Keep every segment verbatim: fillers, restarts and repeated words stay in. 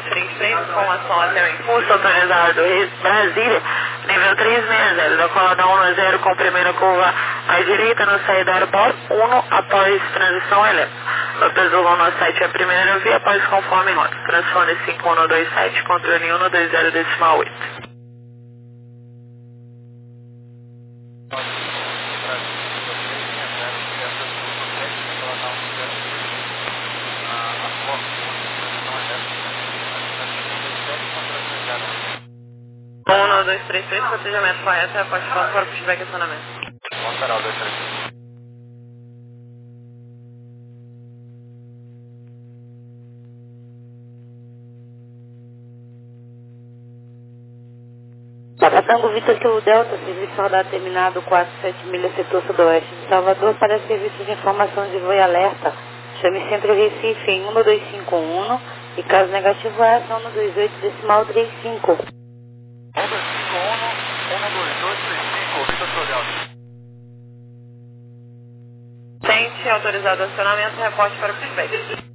três três, informação até o impulso autorizado Brasília, nível trezentos e sessenta, decolada um zero com primeira curva à direita no saída do aeroporto, um após transição elétrica. Lopes Zulu no site é a primeira via, após conforme rota. Transfone cinco um dois sete, controle um dois zero decimal oito. um dois três três, procedimento correto, após para o feedback e acionamento. Lateral dois três três. Tango Vitor Kilo Delta, serviço rodado terminado quatro sete milhas, setor sudoeste de Salvador, para serviço de informação de voo e alerta. Chame Centro Recife em um dois cinco um e caso negativo é ação no dois oito decimal trinta e cinco. um dois cinco um, um dois dois três cinco, Vitor Kilo Delta. Tente autorizado o acionamento, reporte para o feedback.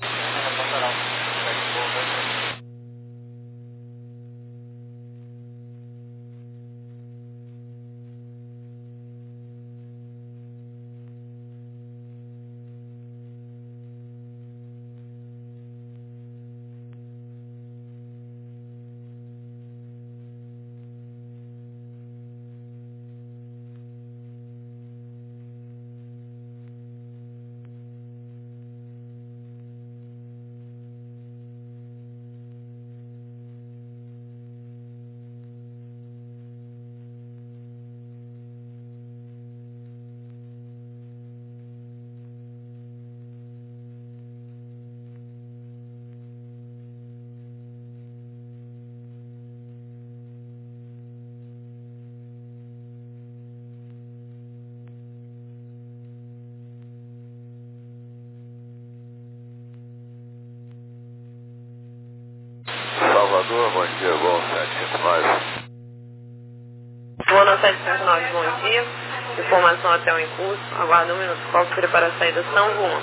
Salvador, bom dia, voo sete cinco nove. Voo no sete cinco nove, bom dia. Informação até o impulso. Aguarda um minuto. Qual que para a saída São João?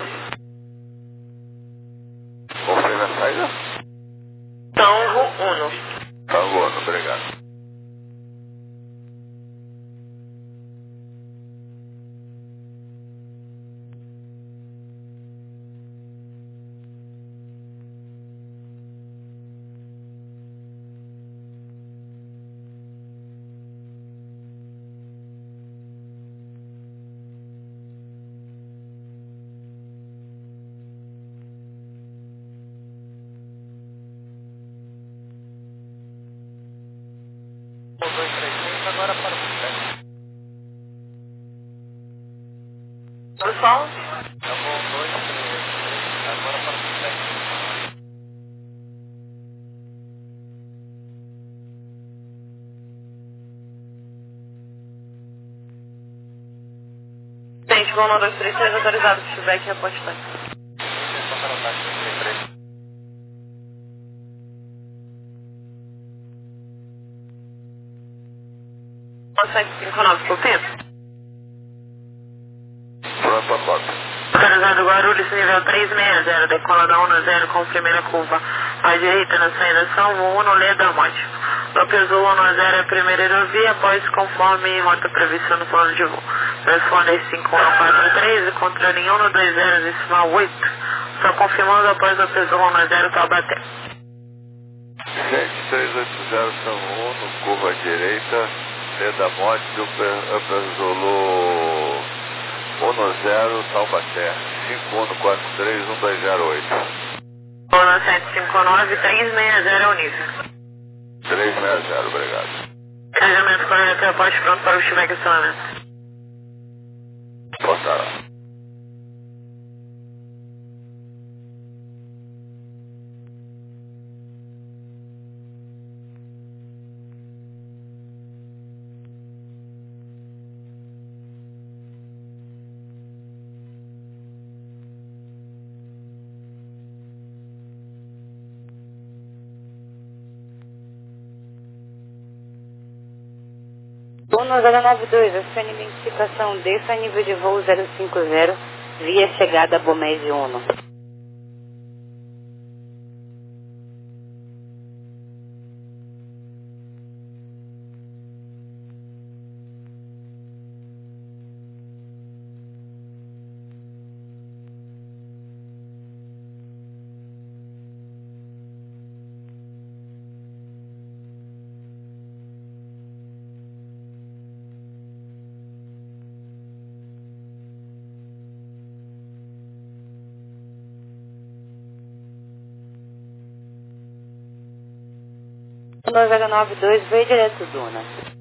Qual foi a saída? São João. Tá bom, obrigado. um dois três três, agora para o feedback. Pessoal? Tá bom, dois três três, agora para o feedback. Gente, voo no dois três três, autorizado o feedback e reporte tá. sete cinco nove, por tempo? Pronto, a foto. Autorizado Guarulhos, nível trezentos e sessenta, decolada um zero com primeira curva à direita na saída São João, no Leda Monte. Lopes Zulu um zero é a primeira aerovia, após conforme rota prevista no plano de voo. Responde cinco um quatro três e controle um dois zero decimal oito. Só confirmando após Lopes Zulu um zero Taubaté. sete três oito zero São João, no curva à direita, Leda Monte, Upper Zulu um zero Taubaté, cinco um quatro três um dois zero oito. Zona sete cinco nove, trezentos e sessenta é o nível. trezentos e sessenta, obrigado. Carregamento correto, reporte pronto para o feedback e acionamento. Boa um zero nove dois, a sua identificação desça a nível de voo zero cinco zero, via chegada Bomés Uno. um zero nove dois, veio direto do Duna.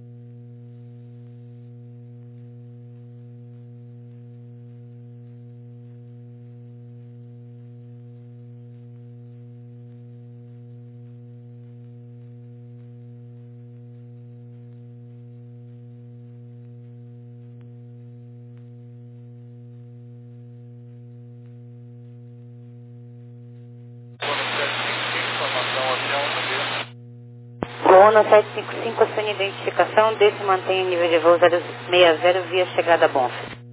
Uno sete cinco cinco, a sua identificação, desse mantém o nível de voo zero seis zero via chegada a Bonf.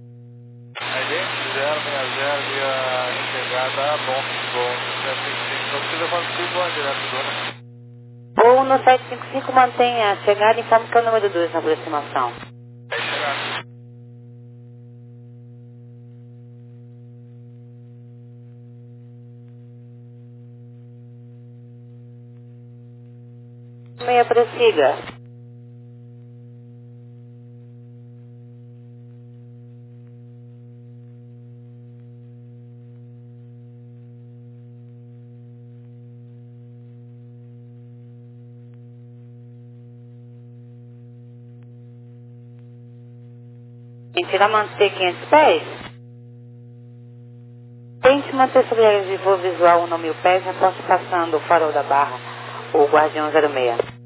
zero seis zero via chegada a Bonf, voo sete cinco cinco, não precisa fazer voar direto do Duna. Uno sete cinco cinco, mantém a chegada e informa que é o número dois na aproximação. É chegada. Meia prossiga. Mentira, manter quinhentos pés. Tente manter sobre a área de voo visual um mil pés, após passando o farol da barra, o Guardião zero seis.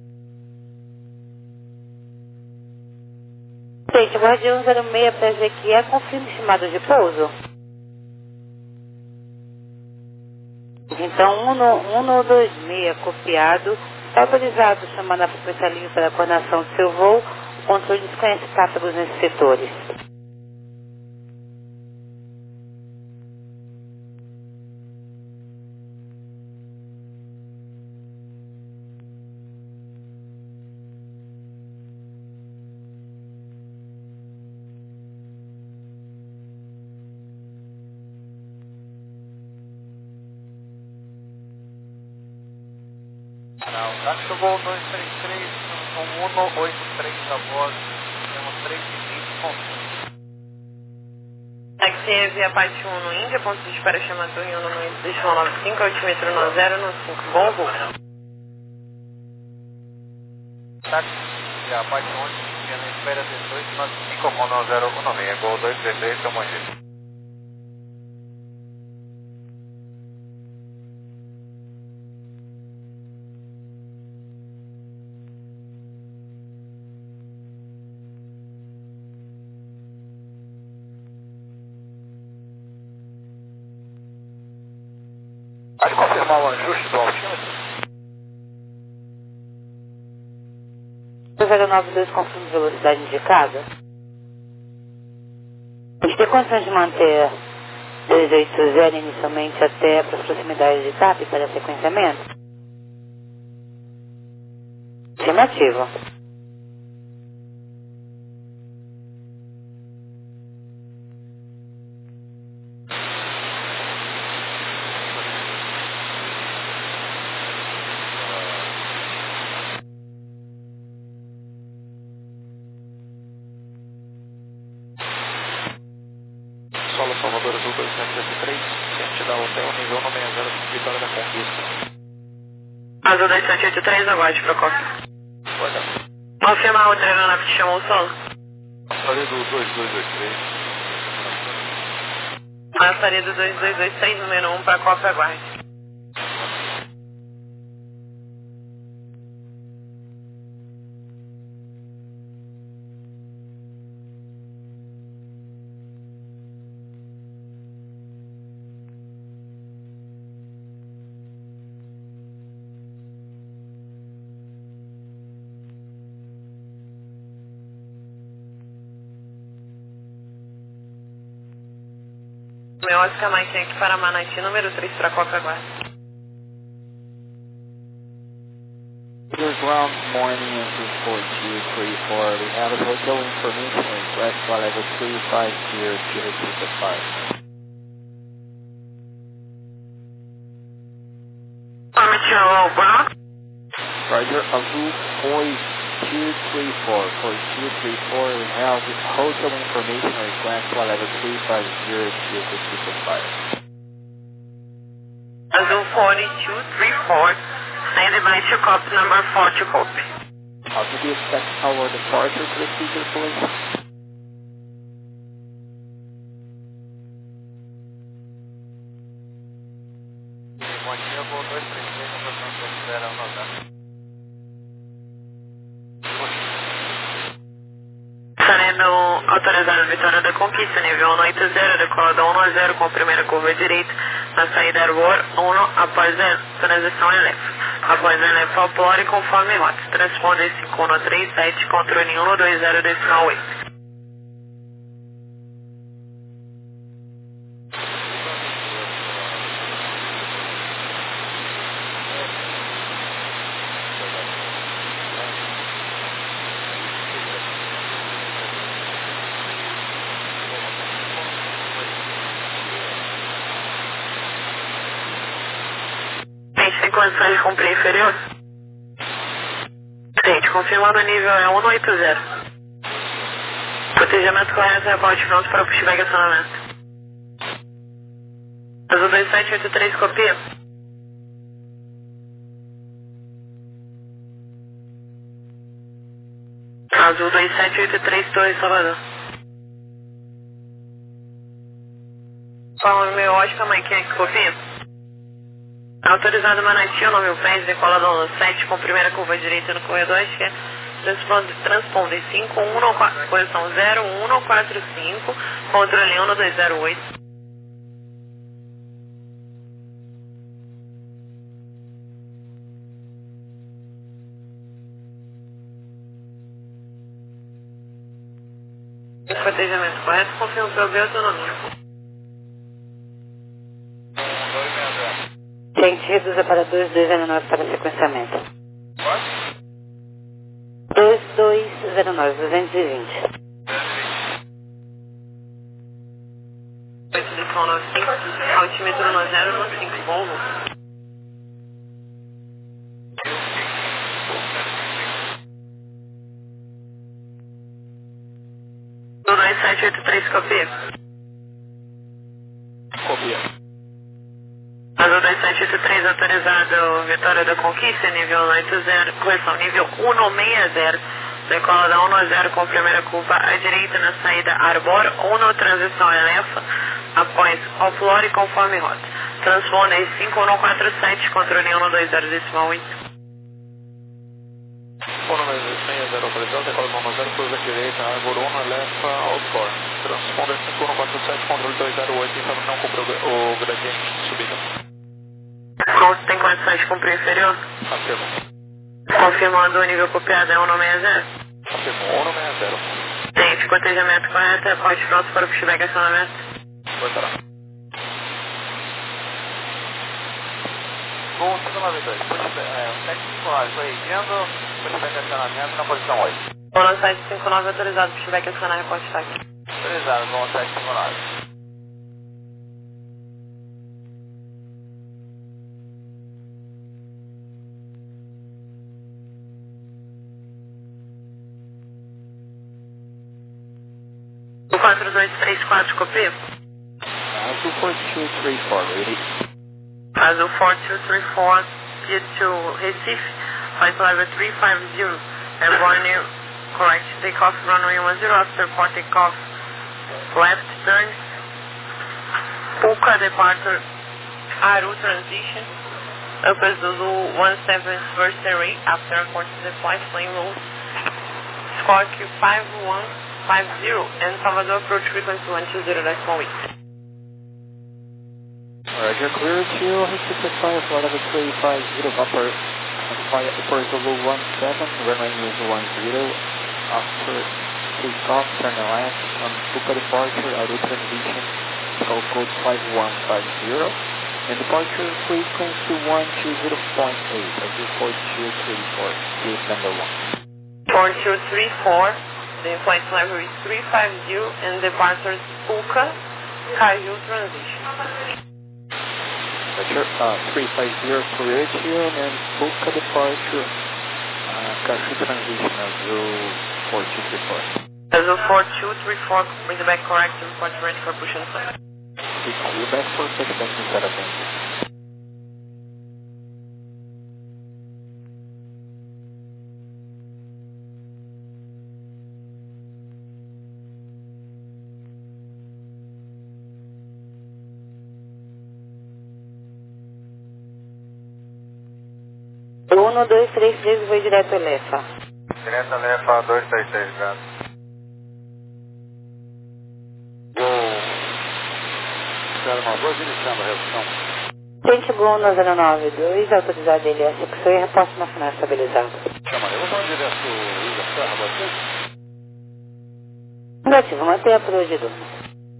Gente, o Guardião zero seis para Ezequiel, confirme chamado de pouso. Então, um no dois seis copiado, está autorizado chamando a frequência livre para a coordenação do seu voo. O controle desconhece tráfegos nesses setores. Acho que eu vou dois três três, um um oito três a voz, temos três e vinte pontos. Taxi via parte um no Índia, ponto de espera chama Torre um no Destino nove cinco, altimetro no zero no cinco, bom voo. Taxi via parte um, Indiana espera dezoito nove cinco, no zero um seis, gol dois três três, tamo aí. Pode confirmar o ajuste do altímetro? zero nove dois, confirma a velocidade indicada. A gente tem condições de manter dois oito zero inicialmente até para as proximidades de T A P para sequenciamento? Afirmativo. Solo Salvador Azul dois sete sete três, ciente da hotel, nível nove seis zero, Vitória da Conquista. Azul dois sete oito três, aguarde para Costa. Guarda. Confirmar outra aeronave que chamou o solo. Passaria do dois dois dois três. Passaria do dois dois dois três, número um para Copa, aguarde. Meu Oscar Mike aqui para Manati, número três para Copa, aguarde. Ground morning into four two three four. We have a hotel information request for level three five zero to receive the flight. Permitiu, Brown? Roger, Azul four two three four. four two three four, we have hotel information request for level three five zero to receive the flight. Azul four two three four, I Stand by to copy number four to copy. How do you expect our departure procedure, please? Bom dia, voo dois três seis, informação que espera um noventa. Sendo autorizado Vitória da Conquista, nível um oito zero, decolada um a zero com primeira curva direita, na saída Arbor um, após a transição Elefa. Após a Elefa ao Plore, conforme rota. Transponder cinco um três sete, controle um dois zero decimal oito. Tem condições de cumprir inferior? Gente, confirmando o nível é um oito zero. Protejamento correto, reporte pronto para o pushback acionamento. Azul dois sete oito três, copia. Azul dois sete oito três, Torre Salvador. Fala meu ótica, mãe, quem é que copia? Autorizado Manati, nove mil pés, decolador no sete, com primeira curva direita no corredor esquerdo, transponder cinco um quatro, posição zero um quatro cinco, controle um dois zero oito. Protejamento correto, confirma pelo B autonomia. Gente, reduza para dois dois zero nove para sequenciamento. dois dois zero nove, duzentos e vinte. Posição nove cinco, altímetro nove zero nove cinco, Volvo. dois sete oito três, copia. Copia. Azul dois sete oito três, autorizado Vitória da Conquista, nível um oito zero, correção, nível um seis zero, decola da um zero com primeira curva à direita na saída Arbor, um transição Elefa, após ao Plore conforme rota. Transponder cinco um quatro sete, controle um dois zero decimal oito. um seis zero, autorizado, decola da um zero, curva direita, Arbor um, Elefa, ao Plore. Transponder cinco um quatro sete, controle dois zero oito, informação cumpre o gradiente de subida. Pronto, tem condições de cumprir inferior? Afirmo. Confirmando o nível copiado é um seis zero. Afirmo, um seis zero. Tem cotejamento correto, reporte pronto para o pushback acionamento. Voltará. Gol cinco nove dois, pushback, sete cinco nove, corrigindo, pushback acionamento na posição oito. Gol sete cinco nove, autorizado pushback acionar, reporte está aqui. Autorizado, gol sete cinco nove. quatro dois três quatro, copia. Azul four two three four, ready. Azul four two three four, Pier to Recife, flight level three five zero, airborne correct, takeoff runway one zero, after port takeoff, left turn, Puka departure, Aru transition, Upper Zulu one seven first array, after port to the flight, plane rules, squawk five one five zero, and Salvador approach frequency one two zero decimal eight. Roger, clear to Recife five, flight level three five zero, upper, upper Zulu one seven, runway is one zero, after takeoff, turn left, on Puka departure, Aru transition, call code five one five zero, and departure frequency one two zero point eight, Azul four two three four, gate number one. four two three four. The flight level is three five zero and departure Puka, Caju transition. Roger, uh, three five zero clear to you, and Puka departure, uh, Caju transition, Azul four two three four. Azul four two three four, bring the back correct, report ready for push and start. We call you back for pushback instead of engine. um dois três três, vou direto a Lefa. Direto a Lefa, dois três três, graças. zero nove dois, iniciando a redução. Frente Gol no zero nove dois, autorizado L S, que foi reposto na final estabilizado. Chama, eu vou direto Ilha Serra, você? Negativo, manter a proa de dono.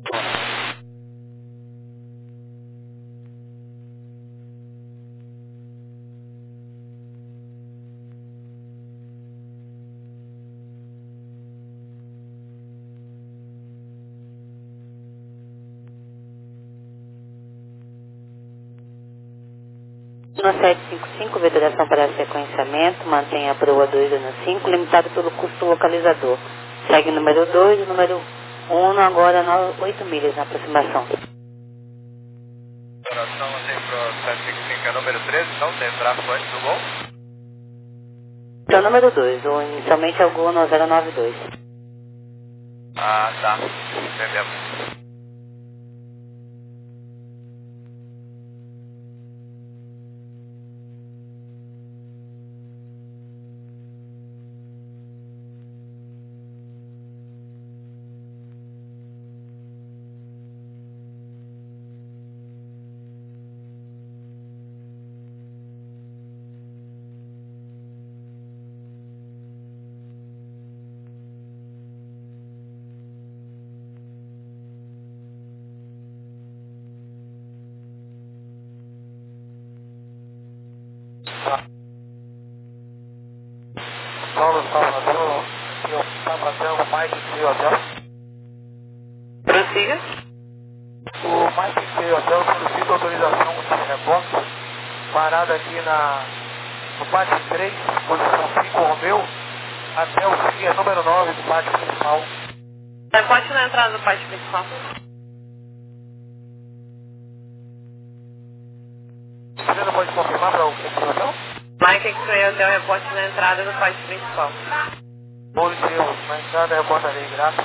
No sete cinco cinco, veteração para sequenciamento, mantenha a proa dois no cinco, limitado pelo custo localizador. Segue o número dois, o número um, agora oito milhas na aproximação. Operação tem para sete cinco cinco, é número treze, então tem tráfego antes do gol? Então, número dois, o inicialmente é o Gol no zero nove dois. Ah, tá. Entendemos. Paulo Salvador, aqui é o Sabadão Mike Free Hotel. Prossiga. O Mike Free Hotel solicita autorização de reboque, parada aqui na, no pátio três, posição cinco, Romeu, até o guia número nove do pátio principal. Reporte na entrada do pátio principal. Você não pode confirmar para o Free Hotel? Mike X-Ray Hotel, reporte na entrada do pátio principal. Positivo, na entrada reporta ali, graças.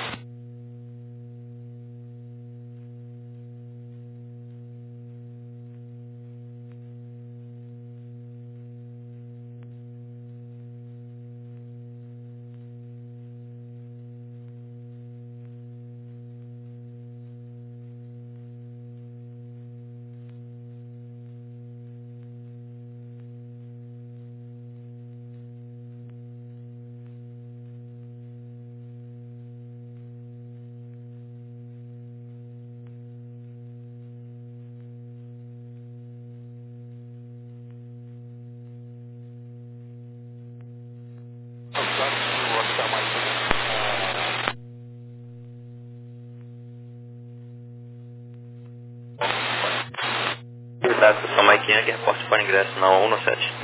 Estação Mike Yankee, reporte para ingresso na um sete.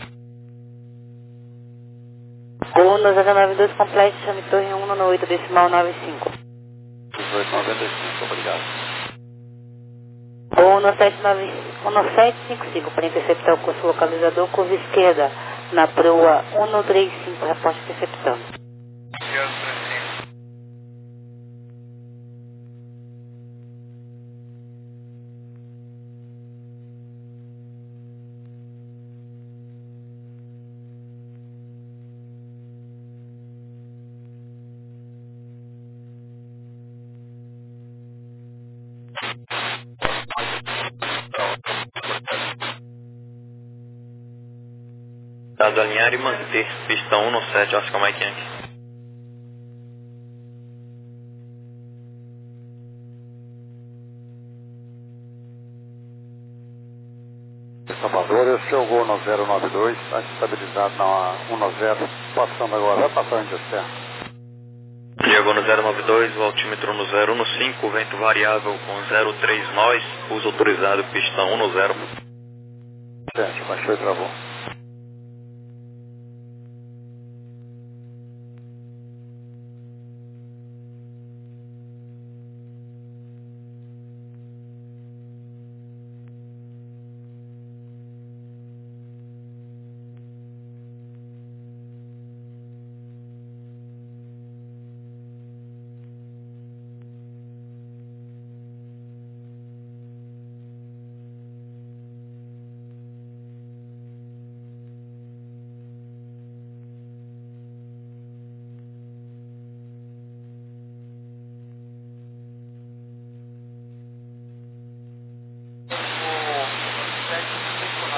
Gol no zero nove dois, completo, chame torre um no oito, decimal nove cinco. dezoito noventa e cinco, obrigado. Gol no sete nove, no sete cinco cinco, para interceptar o curso localizador, curva esquerda, na proa um três cinco, reporte interceptando. Dado alinhar e manter, pista um sete, Oscar Mike Yankee. Salvador, esse é o Gol no zero nove dois, está estabilizado na um zero, passando agora, vai passar onde está. Chegou no zero nove dois, o altímetro no zero um cinco, vento variável com zero três nós, uso autorizado, pista um zero. Certo, baixou e travou.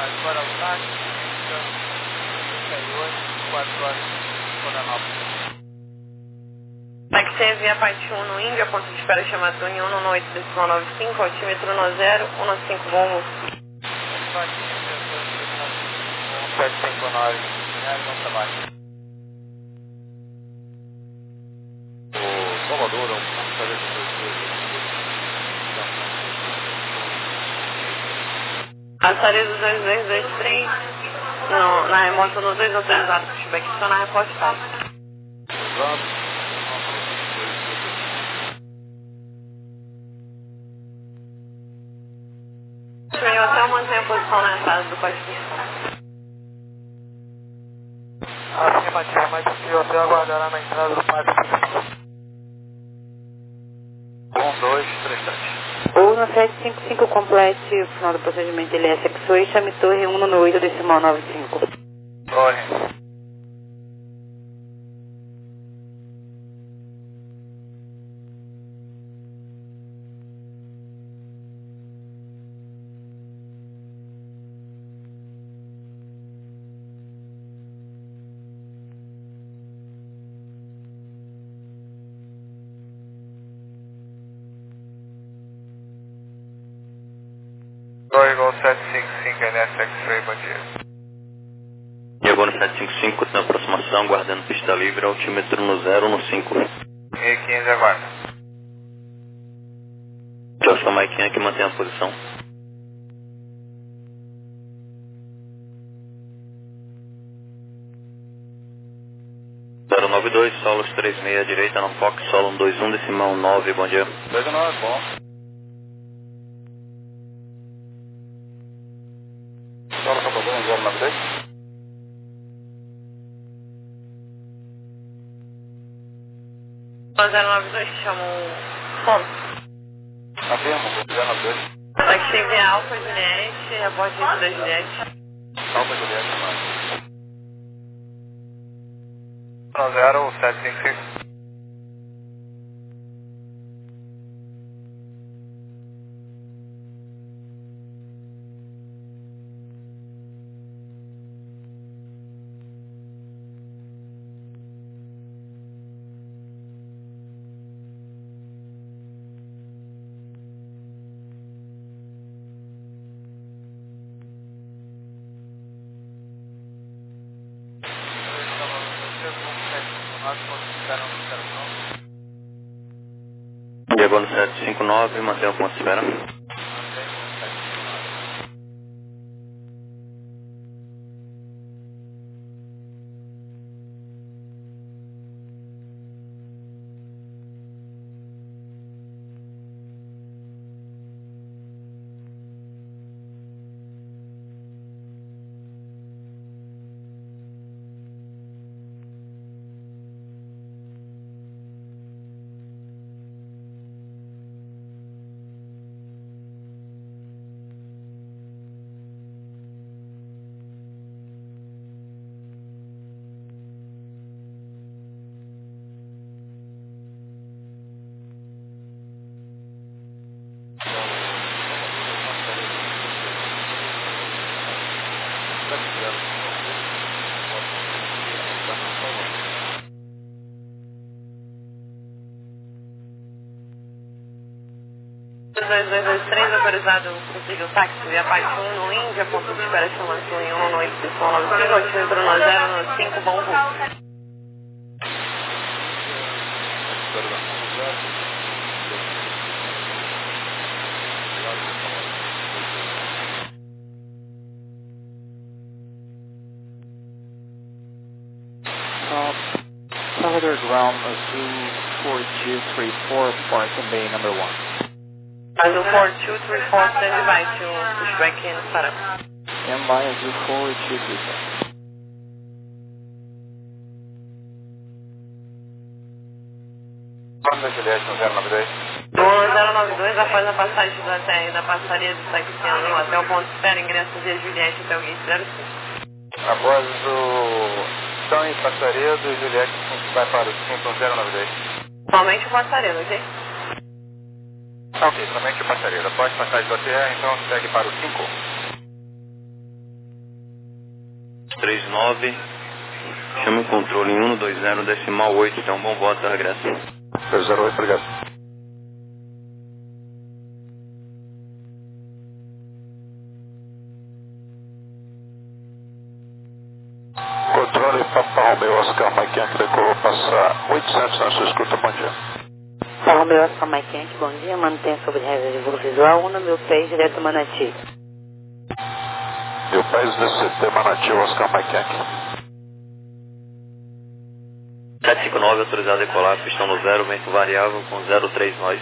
Guaraltari, trinta e oito, quatro horas, Florianópolis. Taxi via parte um no Índia, ponto de espera chamado em um no oito, decimal nove cinco, altímetro no zero, um cinco, bom. sete cinco nove, não trabalho. O Salvador é um passageiro de dois A saída do dois dois dois três, no, na remota no dois autorizados, feedback só na reportagem. Exato. O hotel mantém a posição na entrada do código postal. Afirmativa, mas o hotel aguardará na entrada do pátio principal. um, dois, três, sete. Ou no sete cinco cinco complete o final do procedimento L S X-Way, chame torre um no oito, decimal nove cinco. Torre. Torre igual sete cinco cinco, N S X-Ray, bom dia. Diagonal sete cinco cinco, tem aproximação, guardando pista livre, altímetro no zero, no cinco. E quinze, aguarda. Oscar Maikinha que mantém a posição. zero nove dois, solos três seis, direita no Fox, solo um dois um, decimal nove, bom dia. dois nove, bom. Solo Salvador, zero nove dois. zero nove dois, chama o ponto. Afirmo, zero nove dois. Taxi via Alfa Juliette, reporte da Juliette. Alfa Juliette, mais. zero sete cinco cinco. Diagonal sete cinco nove, mantém o ponto de espera. dois dois dois três, autorizado conseguiu táxi via parte um no Índia, ponto de espera chamando em um no oito, decimal nove cinco, altímetro no zero, no cinco, bom voo. Salvador ground two four two three four, parking bay number one. Azul four two three four, stand by to pushback in startup. Stand by Azul four two three four. Nome da Juliette no zero nove dois. No zero nove dois, após a passagem do A T R da passaria do Taxiano até o ponto de espera, ingresso via Juliette até o gate zero cinco. Após o chão e passaria do Juliette, vai para o cinco zero nove dois. Somente o passaria, ok? Ok, somente o passaria. Após passagem do A T R, então segue para o cinco. três nove. Chama o controle em um dois zero decimal oito. Então, bom voto, regresso. dois zero oito, obrigado. Controle Papa Romeo Oscar Mike Yankee, decolou passar oitocentos na sua escuta, bom dia. Papa Romeo Oscar Mike Yankee, bom dia, mantém sobre regra de voo visual, um no meu pé, direto Manati. Meu país D C T, Manati, Oscar Mike Yankee. sete cinco nove, autorizado a decolar, pistão no zero, vento variável com zero três nós.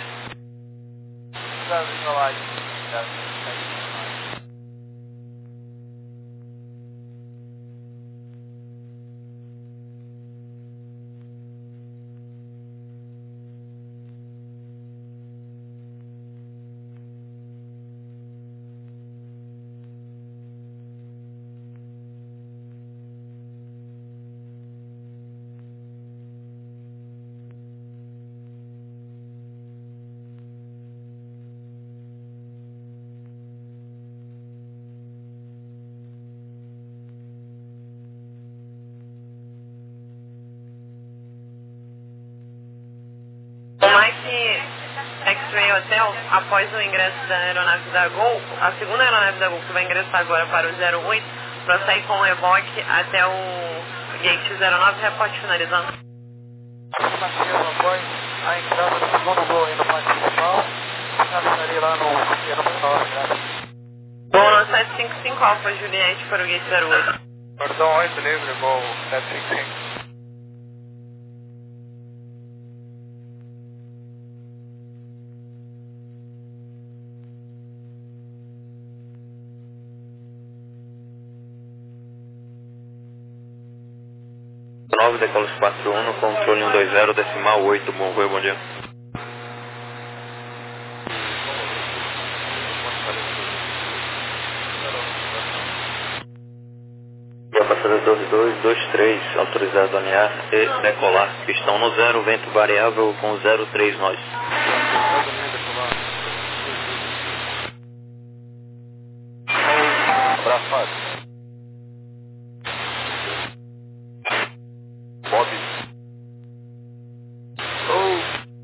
O Mike X-Ray Hotel, após o ingresso da aeronave da Gol, a segunda aeronave da Gol que vai ingressar agora para o zero oito, para sair com o reboque até o gate zero nove, reporte finalizando. Afirmativo, após a entrada do segundo voo aí no pátio principal, finalizarei lá no aeroporto, obrigado. Voo no sete cinco cinco Alfa Juliette para o gate zero oito. Perdão, oito livre, voo sete cinco cinco. nove, decolos quatro um, controle um dois zero decimal oito, bom voo, bom dia. Dia passageiro dois dois dois três, autorizado a alinhar e decolar, pistão no zero, vento variável com zero três nós. Abraço. Bob. Oh.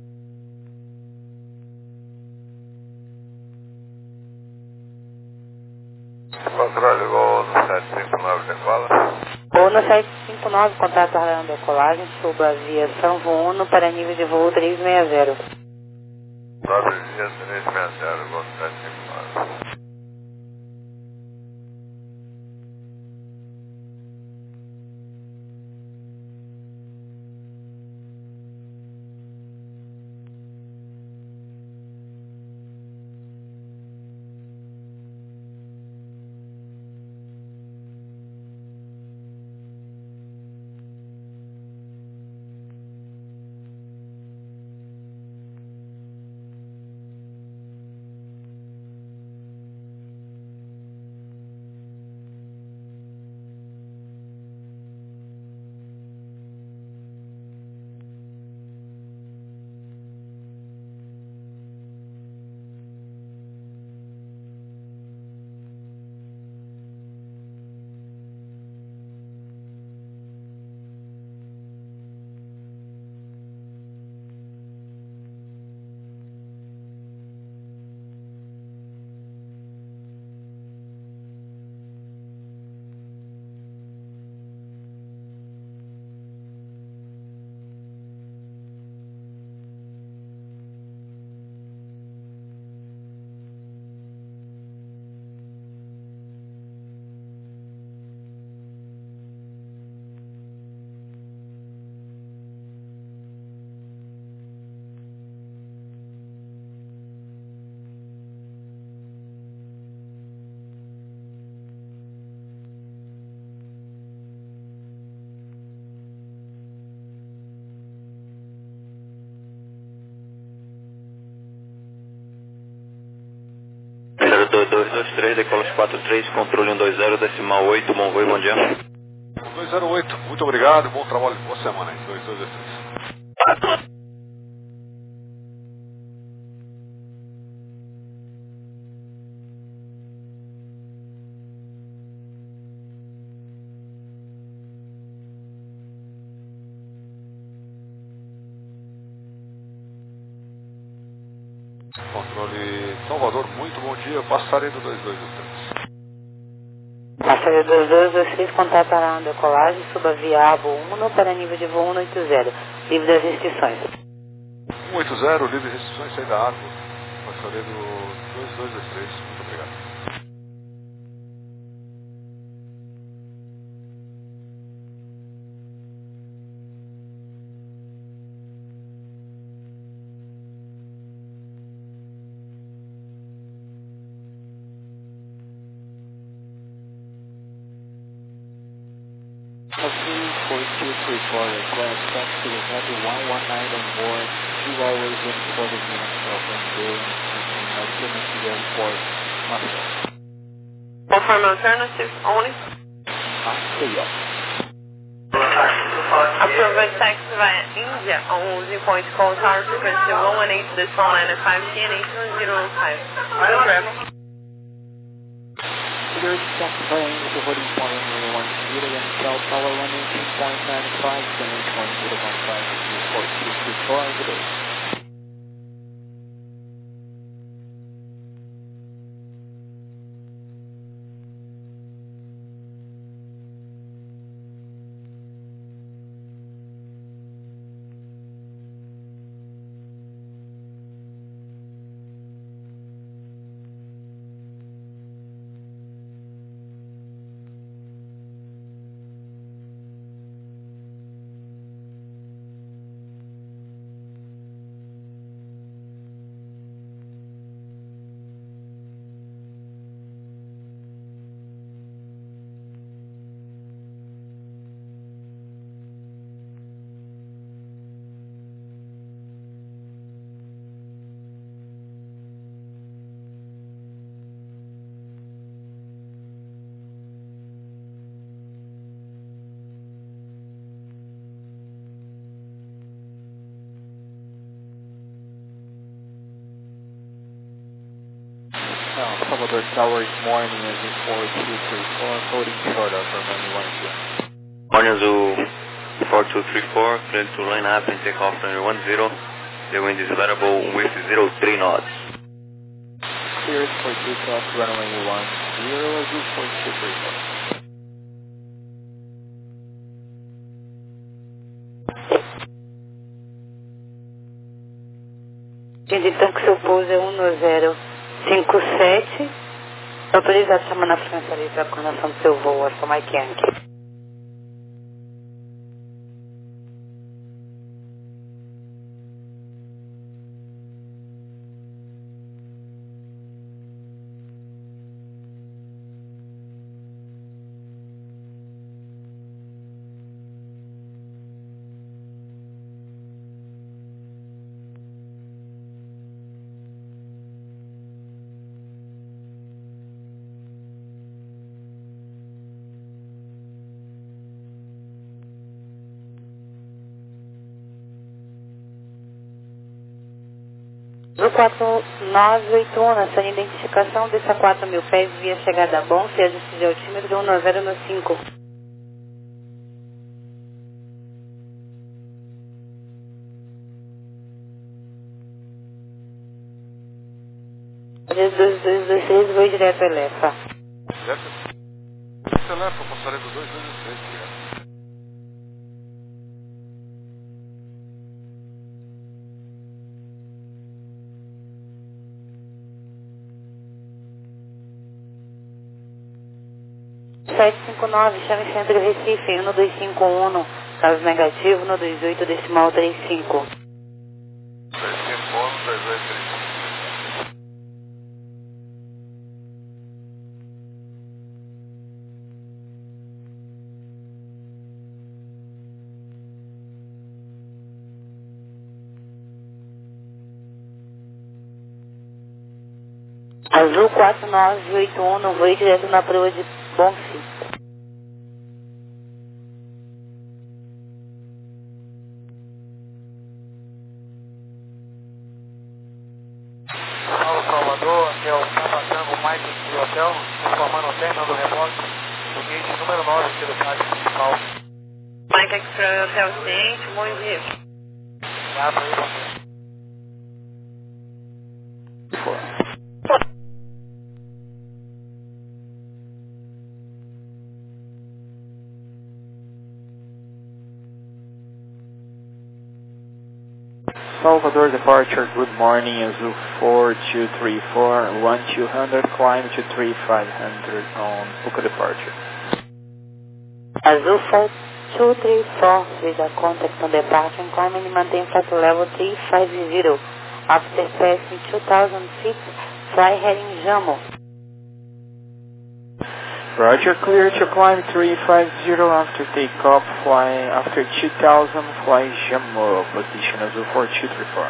Controle voo no sete cinco nove, decola. Voo no sete cinco nove, contato alarme decolagem, sob a aviação voo uno para nível de voo trezentos e sessenta. nove dias, trezentos e sessenta, voo sete cinco nove. dois dois dois três, decolos quatro três, controle um dois zero decimal oito, bom voo, bom dia. dois zero oito, muito obrigado, bom trabalho, boa semana aí, dois dois dois três. dia, Passaredo dois dois dois três. Passaredo dois dois dois três, contato para a decolagem, suba via Abo um para nível de voo cento e oitenta, livre das restrições. cento e oitenta, livre de restrições, saída Argo, Passaredo dois dois dois três, muito obrigado. four two three four, request taxi to Heavy one one nine on board, two hours and forty minutes of endurance between Alternative Airport, Moscow. Confirm alternative only. Moscow. Approval taxi via India on Uzi Point call tower frequency one one eight decimal nine five T N H one zero five. Program. Cleared taxi via India holding point one one zero and Cell Tower one eighteen point nine five, T N H one zero one five, four two three four, good day. Uh, Salvador Tower morning as in four two three four, holding short of Romani one two. Morning Azul four two three four, clear to line up and take off runway one zero. The wind is variable with zero three knots. Cleared for takeoff runway one zero, Azul four two three four. Gente, então que seu pouso é um zero cinco sete, autorizado a chamar na frequência livre a coordenação do seu voo, Alfa Mike Yankee. Azul quatro nove oito um, na sua identificação, desça quatro mil pés via chegada bom, se ajuste de altímetro um zero no cinco. dois dois dois três, vou direto a Elefa. Direto? Direto a Elefa, Passaredo dois dois dois três, obrigado. sete cinco nove, chame Centro Recife, um dois cinco um, caso negativo, um dois oito, decimal trinta e cinco. dois cinco um, dois dois três cinco. Azul quatro nove oito um, no voo direto na proa de Bonfim. Paulo Salvador, que é o Tabatango Mike de Hotel, informando o término do rebote, o gate número nove aqui do táxi principal. Mike Extra Hotel ciente, bom dia. Obrigado aí, você. Salvador departure, good morning, Azul four two three four, one two hundred, climb to three five hundred on Puka departure. Azul four two three four, with a contact on departure and climb and maintain flight level three five zero. After passing two thousand feet, fly heading Jamo. Roger, clear to climb three five zero after takeoff, fly after two thousand, fly Jamo, position Azul four two three four.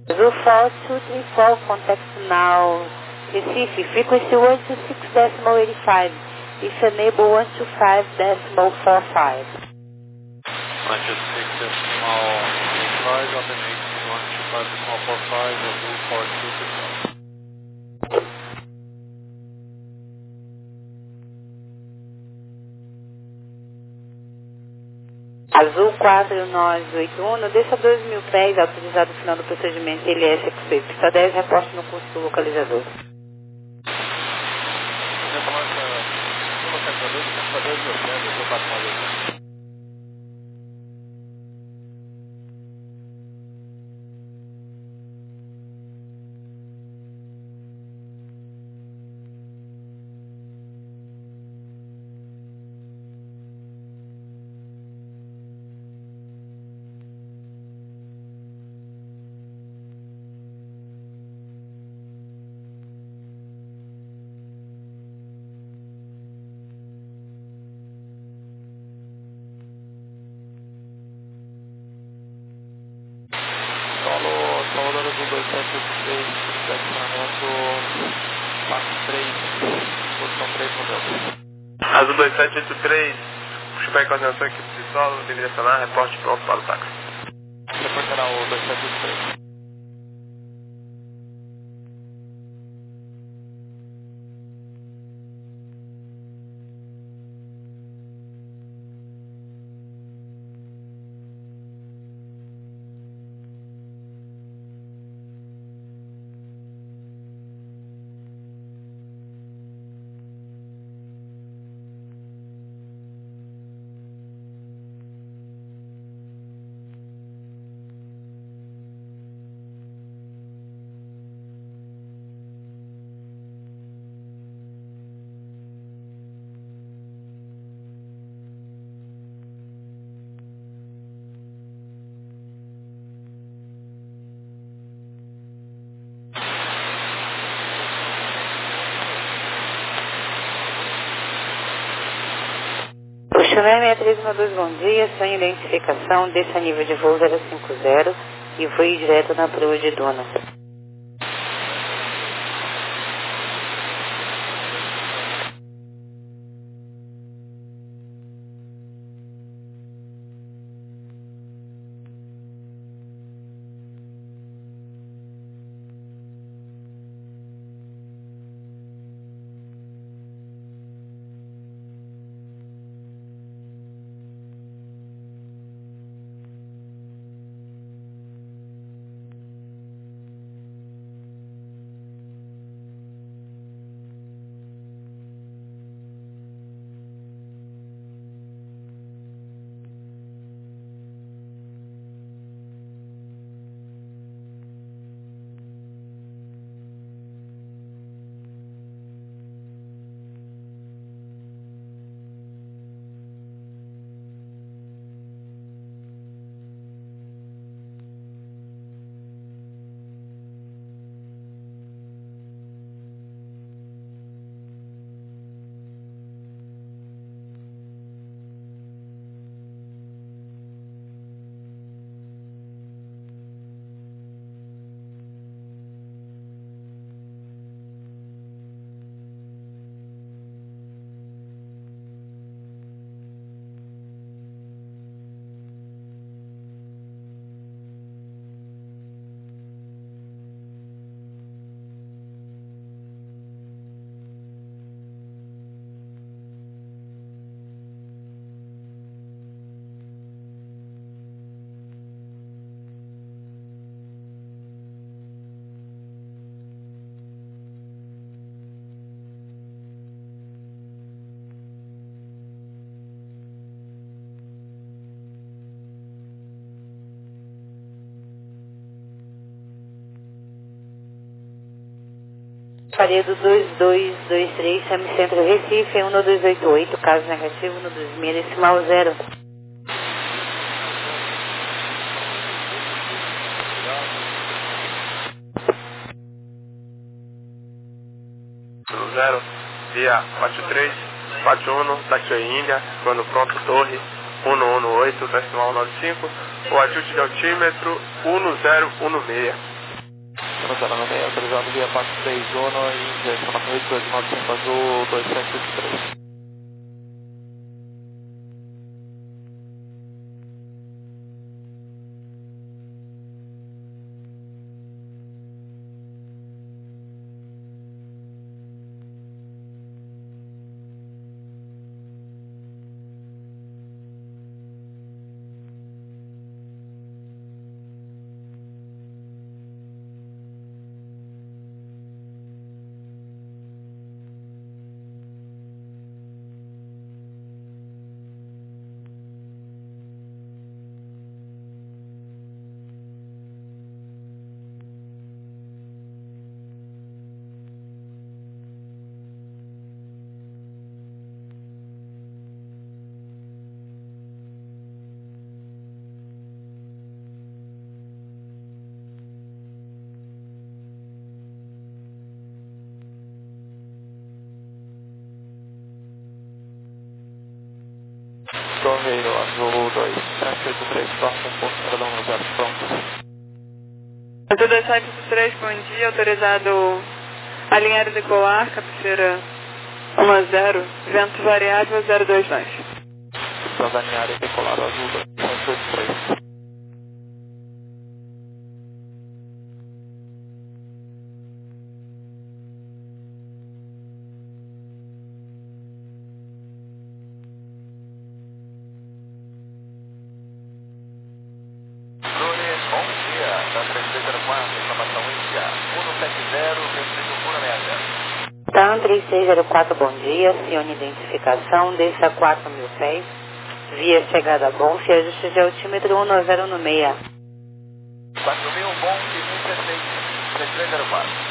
Azul four two three four, contact now, Recife, frequency one two six decimal eight five, if enable one two five decimal four five. one two six decimal eight five, alternate one two five decimal four five, Azul four two three four. Azul quatro nove oito um, deixa dois mil pés, autorizado o final do procedimento L S X P. Pista dez, reporte no curso do localizador. Reporta no localizador, pista dez, Azul quatro nove oito um. Salvador Azul dois sete oito três, estacionamento quatro três, posição três modelo. Azul dois sete oito três, puxa para a coordenação equipe de solo, direcionar, reporte pronto para o táxi. Reportará o dois sete oito três. Chumé seis três um dois, bom dia, sua identificação, desça nível de voo zero cinco zero e voe direto na proa de Duna. Paredo dois dois dois três, Semicentro Recife, um dois oito oito, caso negativo, no dois mil, decimal zero. Zero, via quatro três quatro um, taxi Índia, quando pronto, torre um um um oito, decimal nove cinco, o ajuste de altímetro um zero um seis. zero zero nove seis, autorizado via Pax três Uno e informação oito dois nove cinco azul dois sete oito três. Correio azul dois sete oito três, próximo posto Cidadão no zero, pronto. Azul dois sete oito três, bom dia, autorizado alinhar e decolar, cabeceira um a zero, vento variável zero dois dois. Estamos alinhar e decolar o azul dois sete oito três. TAM três seis zero quatro, bom dia, Cione identificação, desça quatro mil pés, via chegada bom, se ajuste de altímetro um zero no seis. quatro mil, bom, mil dezesseis, três três zero quatro.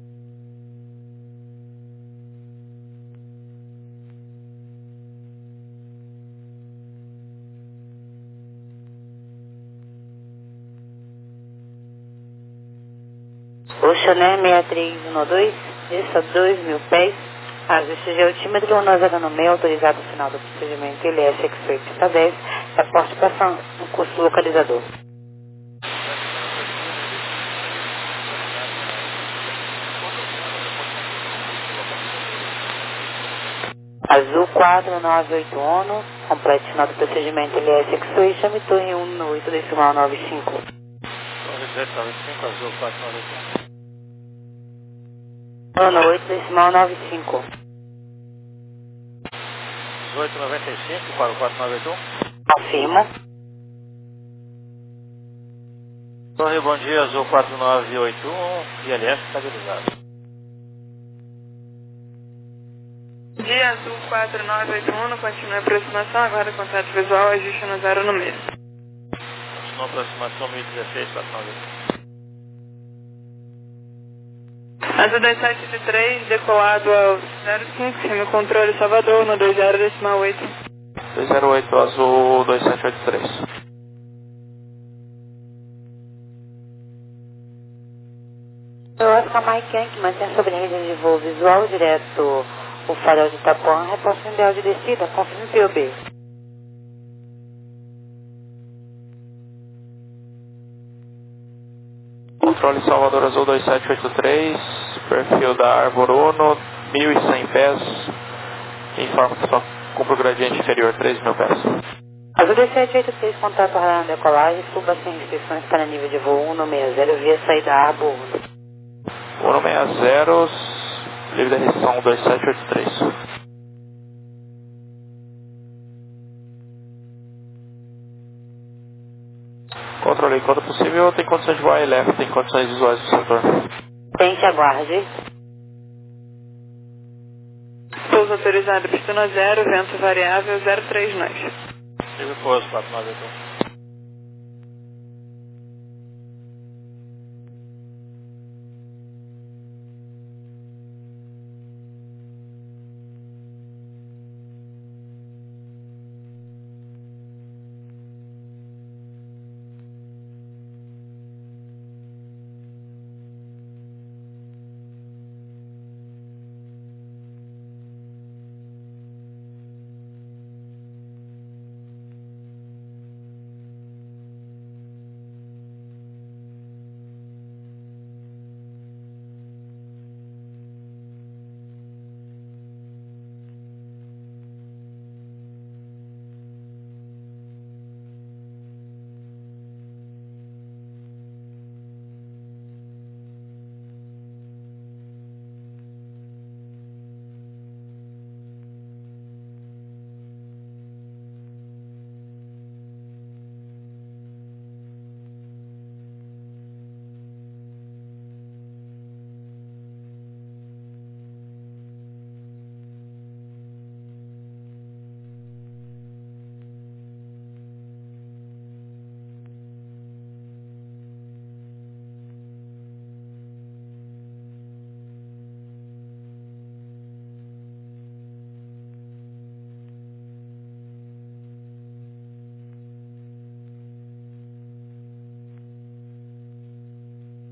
Oxané sessenta e três doze, desça dois mil pés, ajuste de altímetro um zero no seis, autorizado o final do procedimento L S X oito pista dez, aporte para o curso localizador. Azul quatro nove oito Uno, complete final do procedimento L S X oito, chame torre um no oito decimal nove cinco. Torre dez nove cinco, azul quatro nove oito. um no oito decimal nove cinco. dezoito noventa e cinco para o quatro nove oito um. Afirmo. Torre, bom dia, azul quatro nove oito um, I L S estabilizado. Dia azul quatro nove oito um, continua a aproximação, agora contato visual, ajuste no zero no meio. Continua a aproximação mil e dezesseis, quatro nove oito um. Azul dois sete oito três, decolado ao zero cinco, semicontrole Salvador, no dois zero decimal oito. dois zero oito, azul dois sete oito três. Eu acho que a Maiken, que mantém a sobrevida de voo visual direto o farol de Itapuã, reposta em ideal de descida, confirme P O B. Controle Salvador Azul dois sete oito três, perfil da Arbor Uno, mil e cem pés, informa que só cumpre o gradiente inferior, três mil pés. Azul dois sete oito três, contato radar na decolagem, suba sem restrições para nível de voo um sessenta, via saída Arbor Uno. um sessenta, livre da restrição dois sete oito três. Controlei, quando possível, tem condições de voar L F, tem condições visuais do setor. Tente, aguarde. Pouso autorizado, pista zero, vento variável zero três nove. Livre pouso, quatro nove oito um.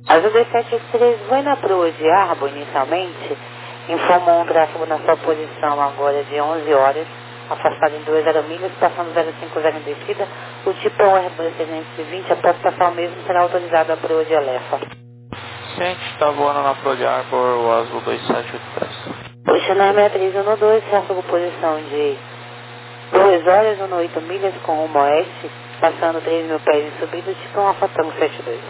Azul dois sete oito três, vai na proa de Arbo inicialmente, informou um tráfego na sua posição agora de onze horas, afastado em duas aeromilhas, passando zero cinco zero em descida, o tipo é um Airbus trezentos e vinte, após passar o mesmo será autorizado a proa de Alefa. Ciente, está voando na proa de Arbor, o Azul dois sete oito três. O Chennai seis três um dois, tráfego posição de duas horas, oito milhas com rumo oeste, passando três mil pés em subida, tipo um Alfa Tango setenta e dois.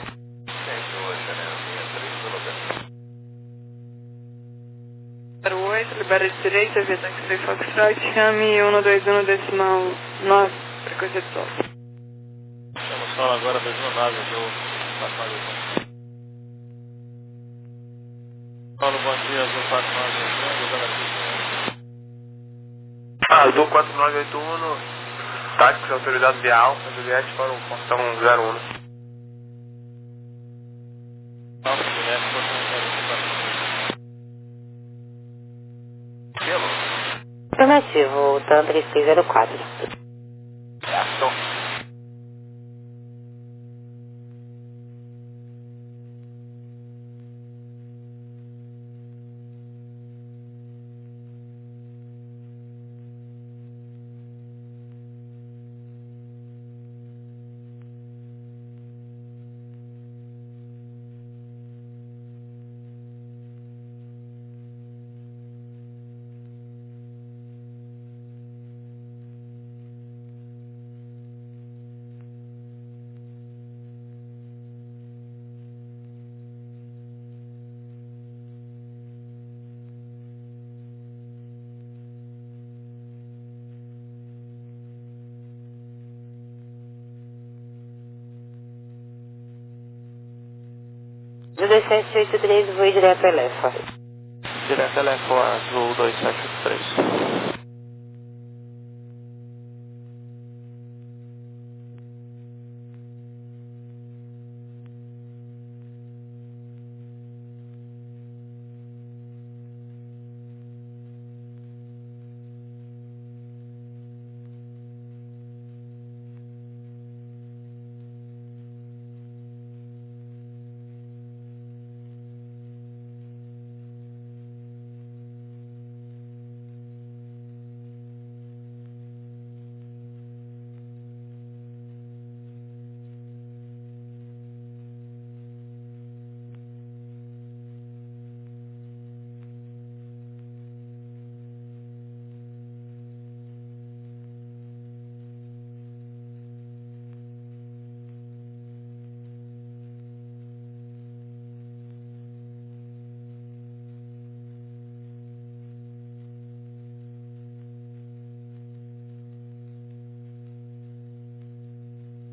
zero oito, libera de direita, via Taxi Foxtrot, chame um dois um decimal nove, frequência de sol. Estamos só agora dois um nove, Azul quatro nove oito um. Paulo, bom dia, Azul quatro nove oito um, usando aqui. Azul quatro nove oito um, táxi autorizado de Alfa, Juliette para o portão zero um. Alfa, Juliette, portão zero um. Afirmativo, TAM três três zero quatro. Ação. dois sete oito três, voo direto a Alefa. Direto a Alefa, Azul dois sete oito três.